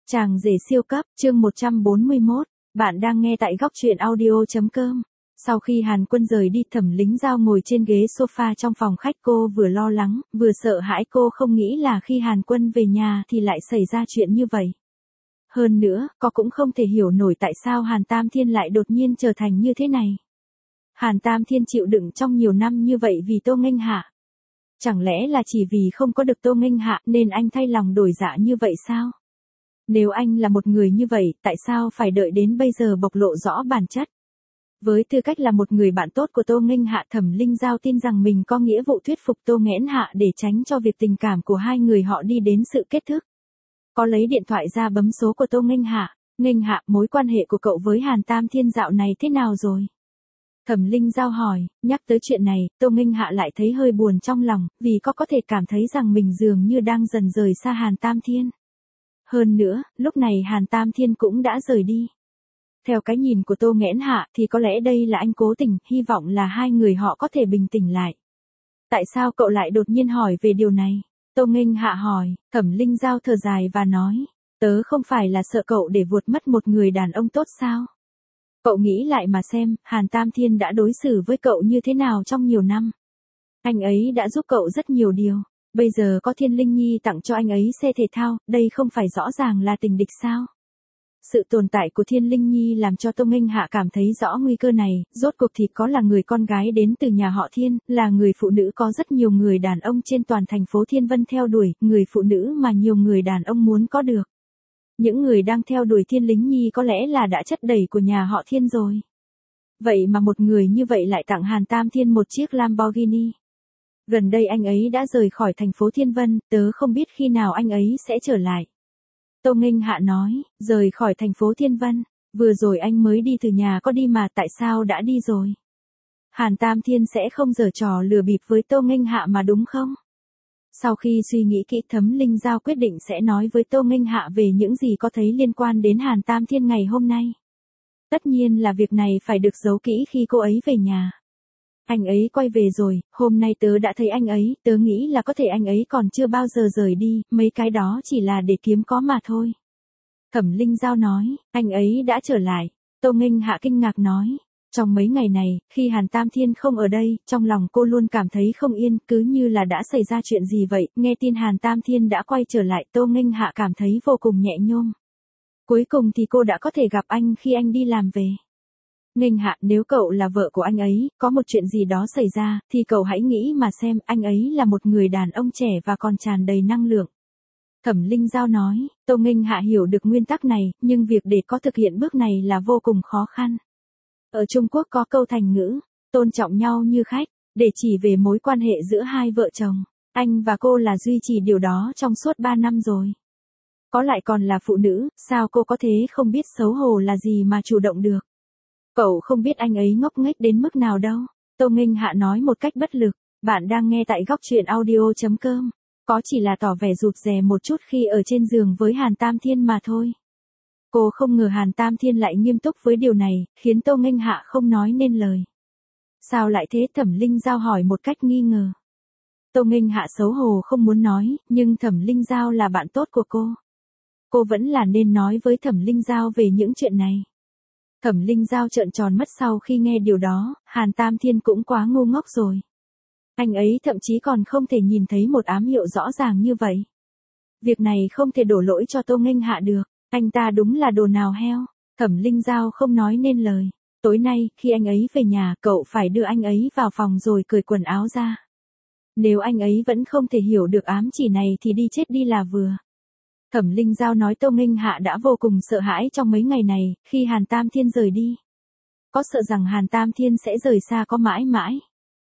Chàng rể siêu cấp, chương 141, bạn đang nghe tại góc truyện audio.com. Sau khi Hàn Quân rời đi, Thẩm Lính Dao ngồi trên ghế sofa trong phòng khách, cô vừa lo lắng, vừa sợ hãi. Cô không nghĩ là khi Hàn Quân về nhà thì lại xảy ra chuyện như vậy. Hơn nữa, cô cũng không thể hiểu nổi tại sao Hàn Tam Thiên lại đột nhiên trở thành như thế này. Hàn Tam Thiên chịu đựng trong nhiều năm như vậy vì Tô Nghênh Hạ. Chẳng lẽ là chỉ vì không có được Tô Nghênh Hạ nên anh thay lòng đổi dạ như vậy sao? Nếu anh là một người như vậy, tại sao phải đợi đến bây giờ bộc lộ rõ bản chất? Với tư cách là một người bạn tốt của Tô Nghênh Hạ, Thẩm Linh Dao tin rằng mình có nghĩa vụ thuyết phục Tô Nghênh Hạ để tránh cho việc tình cảm của hai người họ đi đến sự kết thúc. Có lấy điện thoại ra bấm số của Tô Nghênh Hạ. Nghênh Hạ, mối quan hệ của cậu với Hàn Tam Thiên dạo này thế nào rồi? Thẩm Linh Dao hỏi. Nhắc tới chuyện này, Tô Nghênh Hạ lại thấy hơi buồn trong lòng, vì có thể cảm thấy rằng mình dường như đang dần rời xa Hàn Tam Thiên. Hơn nữa, lúc này Hàn Tam Thiên cũng đã rời đi. Theo cái nhìn của Tô Nghênh Hạ thì có lẽ đây là anh cố tình, hy vọng là hai người họ có thể bình tĩnh lại. Tại sao cậu lại đột nhiên hỏi về điều này? Tô Nghênh Hạ hỏi. Thẩm Linh Dao thở dài và nói. Tớ không phải là sợ cậu để vụt mất một người đàn ông tốt sao? Cậu nghĩ lại mà xem, Hàn Tam Thiên đã đối xử với cậu như thế nào trong nhiều năm. Anh ấy đã giúp cậu rất nhiều điều. Bây giờ có Thiên Linh Nhi tặng cho anh ấy xe thể thao, đây không phải rõ ràng là tình địch sao? Sự tồn tại của Thiên Linh Nhi làm cho Tô Nghênh Hạ cảm thấy rõ nguy cơ này, rốt cuộc thì có là người con gái đến từ nhà họ Thiên, là người phụ nữ có rất nhiều người đàn ông trên toàn thành phố Thiên Vân theo đuổi, người phụ nữ mà nhiều người đàn ông muốn có được. Những người đang theo đuổi Thiên Linh Nhi có lẽ là đã chất đầy của nhà họ Thiên rồi. Vậy mà một người như vậy lại tặng Hàn Tam Thiên một chiếc Lamborghini. Gần đây anh ấy đã rời khỏi thành phố Thiên Vân, tớ không biết khi nào anh ấy sẽ trở lại. Tô Nghênh Hạ nói, rời khỏi thành phố Thiên Vân, vừa rồi anh mới đi từ nhà có đi mà tại sao đã đi rồi? Hàn Tam Thiên sẽ không giở trò lừa bịp với Tô Nghênh Hạ mà đúng không? Sau khi suy nghĩ kỹ, Thẩm Linh Dao quyết định sẽ nói với Tô Nghênh Hạ về những gì có thấy liên quan đến Hàn Tam Thiên ngày hôm nay. Tất nhiên là việc này phải được giấu kỹ khi cô ấy về nhà. Anh ấy quay về rồi, hôm nay tớ đã thấy anh ấy, tớ nghĩ là có thể anh ấy còn chưa bao giờ rời đi, mấy cái đó chỉ là để kiếm có mà thôi. Thẩm Linh Dao nói, anh ấy đã trở lại. Tô Nghênh Hạ kinh ngạc nói, trong mấy ngày này, khi Hàn Tam Thiên không ở đây, trong lòng cô luôn cảm thấy không yên, cứ như là đã xảy ra chuyện gì vậy. Nghe tin Hàn Tam Thiên đã quay trở lại, Tô Nghênh Hạ cảm thấy vô cùng nhẹ nhõm. Cuối cùng thì cô đã có thể gặp anh khi anh đi làm về. Nghênh Hạ, nếu cậu là vợ của anh ấy, có một chuyện gì đó xảy ra, thì cậu hãy nghĩ mà xem, anh ấy là một người đàn ông trẻ và còn tràn đầy năng lượng. Thẩm Linh Dao nói. Tô Nghênh Hạ hiểu được nguyên tắc này, nhưng việc để có thực hiện bước này là vô cùng khó khăn. Ở Trung Quốc có câu thành ngữ, tôn trọng nhau như khách, để chỉ về mối quan hệ giữa hai vợ chồng. Anh và cô là duy trì điều đó trong suốt 3 năm rồi. Có lại còn là phụ nữ, sao cô có thế không biết xấu hổ là gì mà chủ động được? Cậu không biết anh ấy ngốc nghếch đến mức nào đâu. Tô Nghênh Hạ nói một cách bất lực. Bạn đang nghe tại góc truyện audio.com. Có chỉ là tỏ vẻ rụt rè một chút khi ở trên giường với Hàn Tam Thiên mà thôi. Cô không ngờ Hàn Tam Thiên lại nghiêm túc với điều này, khiến Tô Nghênh Hạ không nói nên lời. Sao lại thế? Thẩm Linh Dao hỏi một cách nghi ngờ. Tô Nghênh Hạ xấu hổ không muốn nói, nhưng Thẩm Linh Dao là bạn tốt của cô. Cô vẫn là nên nói với Thẩm Linh Dao về những chuyện này. Thẩm Linh Dao trợn tròn mắt sau khi nghe điều đó, Hàn Tam Thiên cũng quá ngu ngốc rồi. Anh ấy thậm chí còn không thể nhìn thấy một ám hiệu rõ ràng như vậy. Việc này không thể đổ lỗi cho Tô Nghênh Hạ được, anh ta đúng là đồ nào heo. Thẩm Linh Dao không nói nên lời. Tối nay, khi anh ấy về nhà, cậu phải đưa anh ấy vào phòng rồi cởi quần áo ra. Nếu anh ấy vẫn không thể hiểu được ám chỉ này thì đi chết đi là vừa. Thẩm Linh Dao nói. Tô Nghênh Hạ đã vô cùng sợ hãi trong mấy ngày này, khi Hàn Tam Thiên rời đi. Có sợ rằng Hàn Tam Thiên sẽ rời xa có mãi mãi.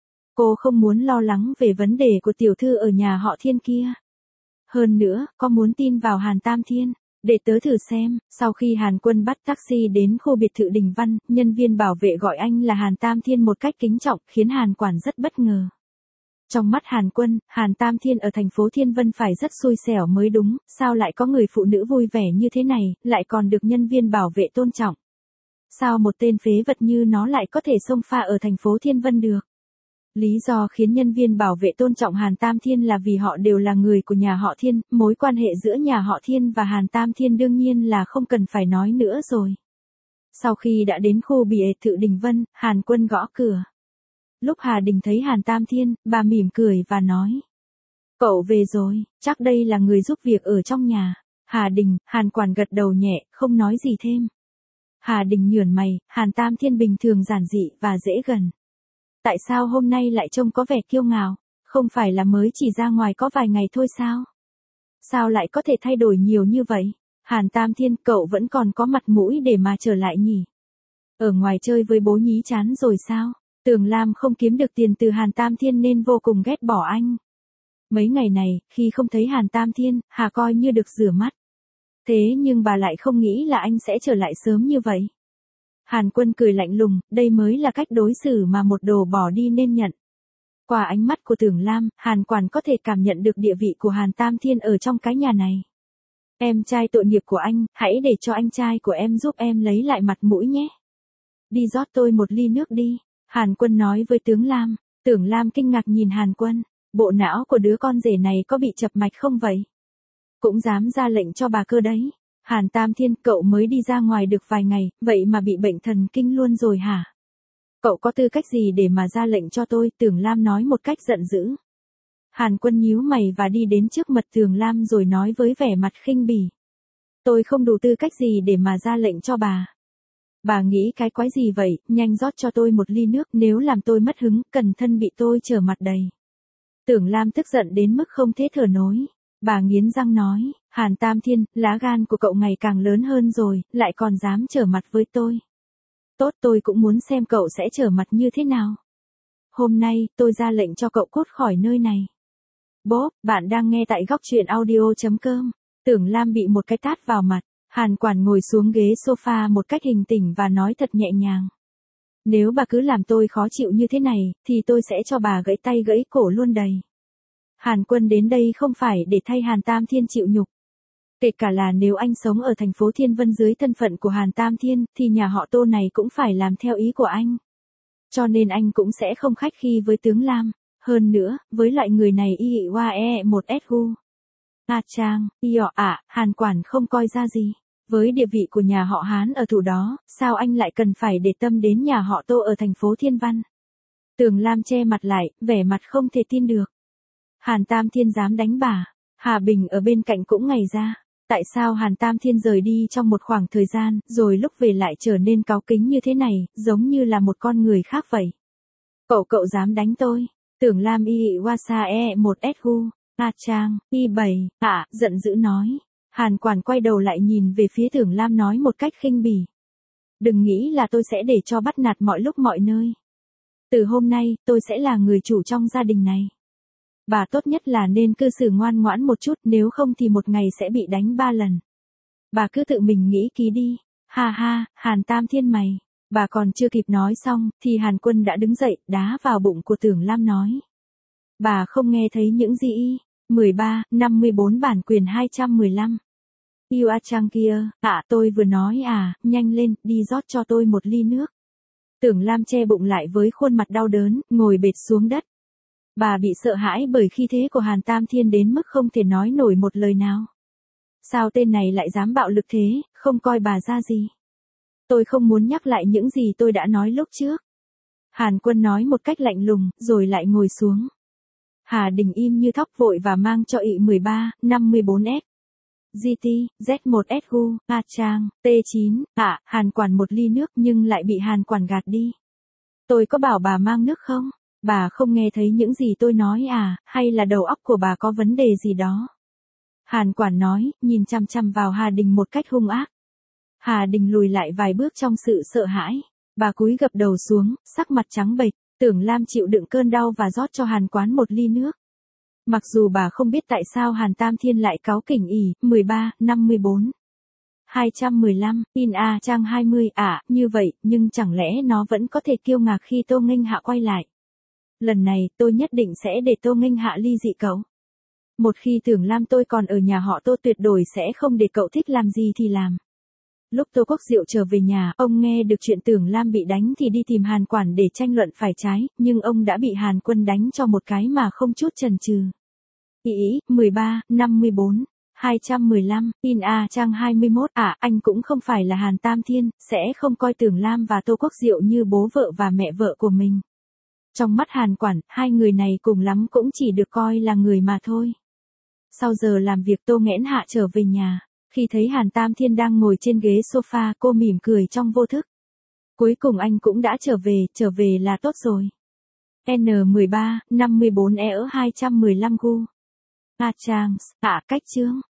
Cô không muốn lo lắng về vấn đề của tiểu thư ở nhà họ Thiên kia. Hơn nữa, có muốn tin vào Hàn Tam Thiên. Để tớ thử xem. Sau khi Hàn Quân bắt taxi đến khu biệt thự Đình Văn, nhân viên bảo vệ gọi anh là Hàn Tam Thiên một cách kính trọng, khiến Hàn Quản rất bất ngờ. Trong mắt Hàn Quân, Hàn Tam Thiên ở thành phố Thiên Vân phải rất xui xẻo mới đúng, sao lại có người phụ nữ vui vẻ như thế này, lại còn được nhân viên bảo vệ tôn trọng. Sao một tên phế vật như nó lại có thể xông pha ở thành phố Thiên Vân được? Lý do khiến nhân viên bảo vệ tôn trọng Hàn Tam Thiên là vì họ đều là người của nhà họ Thiên, mối quan hệ giữa nhà họ Thiên và Hàn Tam Thiên đương nhiên là không cần phải nói nữa rồi. Sau khi đã đến khu biệt thự Đình Vân, Hàn Quân gõ cửa. Lúc Hà Đình thấy Hàn Tam Thiên, bà mỉm cười và nói. Cậu về rồi, chắc đây là người giúp việc ở trong nhà. Hà Đình, Hàn Quản gật đầu nhẹ, không nói gì thêm. Hà Đình nhướng mày, Hàn Tam Thiên bình thường giản dị và dễ gần. Tại sao hôm nay lại trông có vẻ kiêu ngạo? Không phải là mới chỉ ra ngoài có vài ngày thôi sao? Sao lại có thể thay đổi nhiều như vậy? Hàn Tam Thiên, cậu vẫn còn có mặt mũi để mà trở lại nhỉ? Ở ngoài chơi với bố nhí chán rồi sao? Tưởng Lam không kiếm được tiền từ Hàn Tam Thiên nên vô cùng ghét bỏ anh. Mấy ngày này, khi không thấy Hàn Tam Thiên, Hà coi như được rửa mắt. Thế nhưng bà lại không nghĩ là anh sẽ trở lại sớm như vậy. Hàn Quân cười lạnh lùng, đây mới là cách đối xử mà một đồ bỏ đi nên nhận. Qua ánh mắt của Tưởng Lam, Hàn Quản có thể cảm nhận được địa vị của Hàn Tam Thiên ở trong cái nhà này. Em trai tội nghiệp của anh, hãy để cho anh trai của em giúp em lấy lại mặt mũi nhé. Đi rót tôi một ly nước đi, Hàn Quân nói với Tướng Lam. Tưởng Lam kinh ngạc nhìn Hàn Quân, bộ não của đứa con rể này có bị chập mạch không vậy? Cũng dám ra lệnh cho bà cơ đấy. Hàn Tam Thiên, cậu mới đi ra ngoài được vài ngày, vậy mà bị bệnh thần kinh luôn rồi hả? Cậu có tư cách gì để mà ra lệnh cho tôi? Tưởng Lam nói một cách giận dữ. Hàn Quân nhíu mày và đi đến trước mặt Tưởng Lam rồi nói với vẻ mặt khinh bỉ. Tôi không đủ tư cách gì để mà ra lệnh cho bà. Bà nghĩ cái quái gì vậy, nhanh rót cho tôi một ly nước, nếu làm tôi mất hứng, cẩn thận bị tôi trở mặt đầy. Tưởng Lam tức giận đến mức không thể thở nổi. Bà nghiến răng nói, Hàn Tam Thiên, lá gan của cậu ngày càng lớn hơn rồi, lại còn dám trở mặt với tôi. Tốt, tôi cũng muốn xem cậu sẽ trở mặt như thế nào. Hôm nay, tôi ra lệnh cho cậu cút khỏi nơi này. Bốp, bạn đang nghe tại góc truyện audio.com. Tưởng Lam bị một cái tát vào mặt. Hàn Quản ngồi xuống ghế sofa một cách hình tỉnh và nói thật nhẹ nhàng. Nếu bà cứ làm tôi khó chịu như thế này, thì tôi sẽ cho bà gãy tay gãy cổ luôn đầy. Hàn Quân đến đây không phải để thay Hàn Tam Thiên chịu nhục. Kể cả là nếu anh sống ở thành phố Thiên Vân dưới thân phận của Hàn Tam Thiên, thì nhà họ Tô này cũng phải làm theo ý của anh. Cho nên anh cũng sẽ không khách khí với Tướng Lam. Hơn nữa, với loại người này y wa một su. A Trang, Hàn Quản không coi ra gì. Với địa vị của nhà họ Hán ở thủ đó, sao anh lại cần phải để tâm đến nhà họ Tô ở thành phố Thiên Văn? Tưởng Lam che mặt lại, vẻ mặt không thể tin được. Hàn Tam Thiên dám đánh bà. Hà Bình ở bên cạnh cũng ngây ra. Tại sao Hàn Tam Thiên rời đi trong một khoảng thời gian, rồi lúc về lại trở nên cáu kính như thế này, giống như là một con người khác vậy? Cậu dám đánh tôi? Tưởng Lam wasa một su. A Trang, Y7, giận dữ nói. Hàn Quản quay đầu lại nhìn về phía Tưởng Lam nói một cách khinh bỉ. Đừng nghĩ là tôi sẽ để cho bắt nạt mọi lúc mọi nơi. Từ hôm nay, tôi sẽ là người chủ trong gia đình này. Bà tốt nhất là nên cư xử ngoan ngoãn một chút, nếu không thì một ngày sẽ bị đánh 3 lần. Bà cứ tự mình nghĩ kỹ đi. Ha ha, Hàn Tam Thiên mày. Bà còn chưa kịp nói xong, thì Hàn Quân đã đứng dậy, đá vào bụng của Tưởng Lam nói. Bà không nghe thấy những gì? 13, 54 bản quyền 215. Yêu A Trang kia, tôi vừa nói nhanh lên, đi rót cho tôi một ly nước. Tưởng Lam che bụng lại với khuôn mặt đau đớn, ngồi bệt xuống đất. Bà bị sợ hãi bởi khí thế của Hàn Tam Thiên đến mức không thể nói nổi một lời nào. Sao tên này lại dám bạo lực thế, không coi bà ra gì? Tôi không muốn nhắc lại những gì tôi đã nói lúc trước. Hàn Quân nói một cách lạnh lùng, rồi lại ngồi xuống. Hà Đình im như thóc vội và mang cho ị 13, 54S. GT, Z1 SU, A Trang, T9, Hàn Quản một ly nước nhưng lại bị Hàn Quản gạt đi. Tôi có bảo bà mang nước không? Bà không nghe thấy những gì tôi nói hay là đầu óc của bà có vấn đề gì đó? Hàn Quản nói, nhìn chằm chằm vào Hà Đình một cách hung ác. Hà Đình lùi lại vài bước trong sự sợ hãi. Bà cúi gập đầu xuống, sắc mặt trắng bệch. Tưởng Lam chịu đựng cơn đau và rót cho Hàn Quán một ly nước. Mặc dù bà không biết tại sao Hàn Tam Thiên lại cáu kỉnh 13, 54. 215, in A Trang 20 như vậy, nhưng chẳng lẽ nó vẫn có thể kiêu ngạo khi Tô Nghênh Hạ quay lại. Lần này, tôi nhất định sẽ để Tô Nghênh Hạ ly dị cậu. Một khi Tưởng Lam tôi còn ở nhà họ Tô tuyệt đối sẽ không để cậu thích làm gì thì làm. Lúc Tô Quốc Diệu trở về nhà, ông nghe được chuyện Tưởng Lam bị đánh thì đi tìm Hàn Quản để tranh luận phải trái, nhưng ông đã bị Hàn Quân đánh cho một cái mà không chút chần chừ. Ý, 13, 54. 215, in A trang 21, anh cũng không phải là Hàn Tam Thiên, sẽ không coi Tưởng Lam và Tô Quốc Diệu như bố vợ và mẹ vợ của mình. Trong mắt Hàn Quản, hai người này cùng lắm cũng chỉ được coi là người mà thôi. Sau giờ làm việc Tô Nghẽn Hạ trở về nhà, khi thấy Hàn Tam Thiên đang ngồi trên ghế sofa cô mỉm cười trong vô thức. Cuối cùng anh cũng đã trở về là tốt rồi. N13, 54 215 gu. Chang, cách chương.